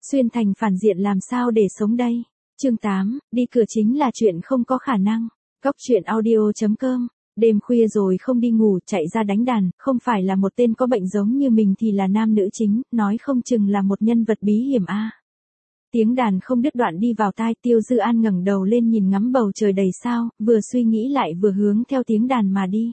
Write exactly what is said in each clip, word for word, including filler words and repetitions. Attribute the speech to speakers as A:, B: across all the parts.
A: Xuyên thành phản diện làm sao để sống đây? Chương tám, đi cửa chính là chuyện không có khả năng. Góc truyện audio chấm com. Đêm khuya rồi không đi ngủ, chạy ra đánh đàn, không phải là một tên có bệnh giống như mình thì là nam nữ chính, nói không chừng là một nhân vật bí hiểm a. Tiếng đàn không đứt đoạn đi vào tai, Tiêu Dư An ngẩng đầu lên nhìn ngắm bầu trời đầy sao, vừa suy nghĩ lại vừa hướng theo tiếng đàn mà đi.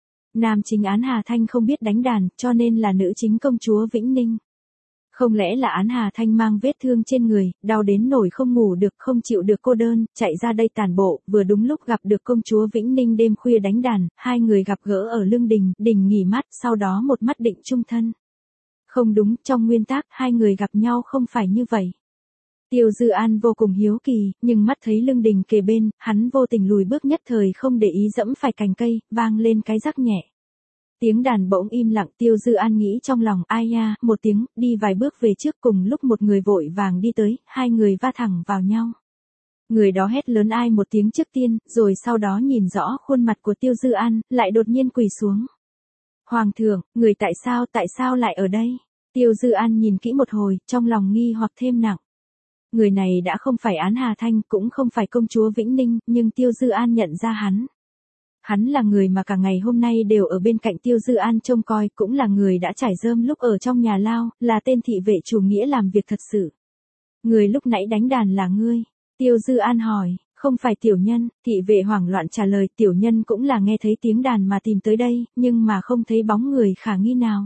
A: Nam chính Án Hà Thanh không biết đánh đàn, cho nên là nữ chính công chúa Vĩnh Ninh. Không lẽ là Án Hà Thanh mang vết thương trên người, đau đến nổi không ngủ được, không chịu được cô đơn, chạy ra đây tản bộ, vừa đúng lúc gặp được công chúa Vĩnh Ninh đêm khuya đánh đàn, hai người gặp gỡ ở lương đình, đình nghỉ mát, sau đó một mắt định chung thân. Không đúng, trong nguyên tắc, hai người gặp nhau không phải như vậy. Tiêu Dư An vô cùng hiếu kỳ, nhưng mắt thấy lương đình kề bên, hắn vô tình lùi bước nhất thời không để ý dẫm phải cành cây, vang lên cái rắc nhẹ. Tiếng đàn bỗng im lặng, Tiêu Dư An nghĩ trong lòng, ai nha, một tiếng, đi vài bước về trước, cùng lúc một người vội vàng đi tới, hai người va thẳng vào nhau. Người đó hét lớn ai một tiếng trước tiên, rồi sau đó nhìn rõ khuôn mặt của Tiêu Dư An, lại đột nhiên quỳ xuống. Hoàng thượng, người tại sao, tại sao lại ở đây? Tiêu Dư An nhìn kỹ một hồi, trong lòng nghi hoặc thêm nặng. Người này đã không phải Án Hà Thanh, cũng không phải công chúa Vĩnh Ninh, nhưng Tiêu Dư An nhận ra hắn. Hắn là người mà cả ngày hôm nay đều ở bên cạnh Tiêu Dư An trông coi, cũng là người đã trải rơm lúc ở trong nhà lao, là tên thị vệ chủ nghĩa làm việc thật sự. Người lúc nãy đánh đàn là ngươi? Tiêu Dư An hỏi. Không phải tiểu nhân, thị vệ hoảng loạn trả lời, tiểu nhân cũng là nghe thấy tiếng đàn mà tìm tới đây, nhưng mà không thấy bóng người khả nghi nào.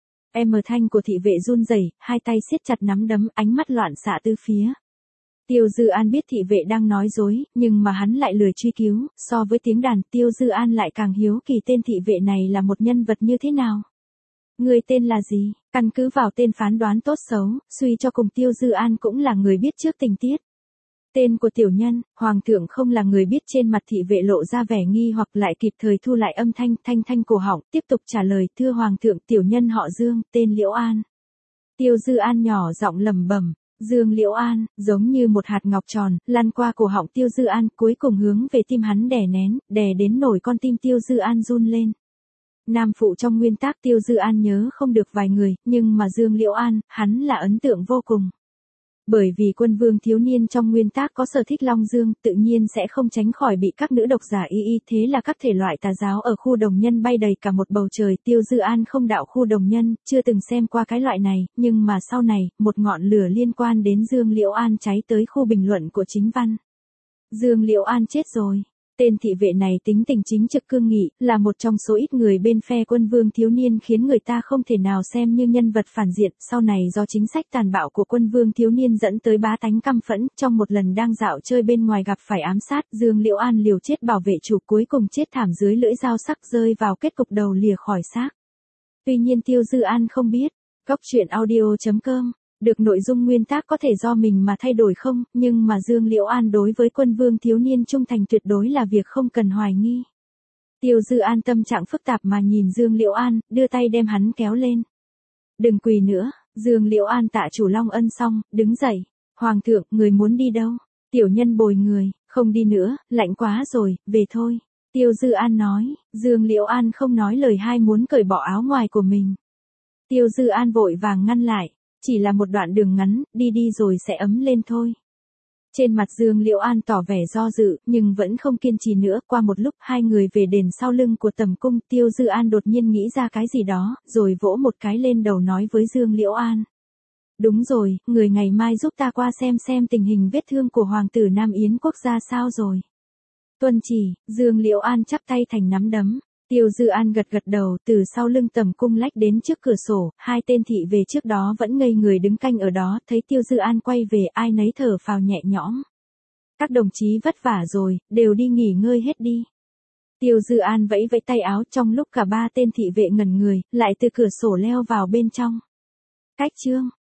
A: Em thanh của thị vệ run rẩy, hai tay siết chặt nắm đấm, ánh mắt loạn xạ tứ phía. Tiêu Dư An biết thị vệ đang nói dối, nhưng mà hắn lại lười truy cứu, so với tiếng đàn, Tiêu Dư An lại càng hiếu kỳ tên thị vệ này là một nhân vật như thế nào. Người tên là gì? Căn cứ vào tên phán đoán tốt xấu, suy cho cùng Tiêu Dư An cũng là người biết trước tình tiết. Tên của tiểu nhân, hoàng thượng không là người biết, trên mặt thị vệ lộ ra vẻ nghi hoặc lại kịp thời thu lại âm thanh, thanh thanh cổ họng, tiếp tục trả lời, thưa hoàng thượng, tiểu nhân họ Dương, tên Liễu An. Tiêu Dư An nhỏ giọng lẩm bẩm. Dương Liễu An, giống như một hạt ngọc tròn, lăn qua cổ họng Tiêu Dư An, cuối cùng hướng về tim hắn đè nén, đè đến nổi con tim Tiêu Dư An run lên. Nam phụ trong nguyên tắc Tiêu Dư An nhớ không được vài người, nhưng mà Dương Liễu An, hắn là ấn tượng vô cùng. Bởi vì quân vương thiếu niên trong nguyên tắc có sở thích Long Dương, tự nhiên sẽ không tránh khỏi bị các nữ độc giả y y, thế là các thể loại tà giáo ở khu đồng nhân bay đầy cả một bầu trời. Tiêu Dư An không đạo khu đồng nhân, chưa từng xem qua cái loại này, nhưng mà sau này, một ngọn lửa liên quan đến Dương Liễu An cháy tới khu bình luận của chính văn. Dương Liễu An chết rồi. Tên thị vệ này tính tình chính trực cương nghị, là một trong số ít người bên phe quân vương thiếu niên khiến người ta không thể nào xem như nhân vật phản diện, sau này do chính sách tàn bạo của quân vương thiếu niên dẫn tới bá tánh căm phẫn, trong một lần đang dạo chơi bên ngoài gặp phải ám sát, Dương Liễu An liều chết bảo vệ chủ, cuối cùng chết thảm dưới lưỡi dao sắc, rơi vào kết cục đầu lìa khỏi xác. Tuy nhiên Tiêu Dư An không biết. Góc truyện audio chấm com. Được nội dung nguyên tác có thể do mình mà thay đổi không, nhưng mà Dương Liễu An đối với quân vương thiếu niên trung thành tuyệt đối là việc không cần hoài nghi. Tiêu Dư An tâm trạng phức tạp mà nhìn Dương Liễu An, đưa tay đem hắn kéo lên. Đừng quỳ nữa. Dương Liễu An tạ chủ Long ân xong, đứng dậy. Hoàng thượng, người muốn đi đâu? Tiểu nhân bồi người, không đi nữa, lạnh quá rồi, về thôi. Tiêu Dư An nói. Dương Liễu An không nói lời hai muốn cởi bỏ áo ngoài của mình. Tiêu Dư An vội vàng ngăn lại. Chỉ là một đoạn đường ngắn, đi đi rồi sẽ ấm lên thôi. Trên mặt Dương Liễu An tỏ vẻ do dự, nhưng vẫn không kiên trì nữa. Qua một lúc hai người về đền sau lưng của Tầm Cung, Tiêu Dư An đột nhiên nghĩ ra cái gì đó, rồi vỗ một cái lên đầu nói với Dương Liễu An. Đúng rồi, người ngày mai giúp ta qua xem xem tình hình vết thương của Hoàng tử Nam Yến quốc gia sao rồi. Tuân chỉ. Dương Liễu An chắp tay thành nắm đấm. Tiêu Dư An gật gật đầu, từ sau lưng Tầm Cung lách đến trước cửa sổ, hai tên thị về trước đó vẫn ngây người đứng canh ở đó, thấy Tiêu Dư An quay về, ai nấy thở phào nhẹ nhõm. Các đồng chí vất vả rồi, đều đi nghỉ ngơi hết đi. Tiêu Dư An vẫy vẫy tay áo, trong lúc cả ba tên thị vệ ngẩn người, lại từ cửa sổ leo vào bên trong. Cách chương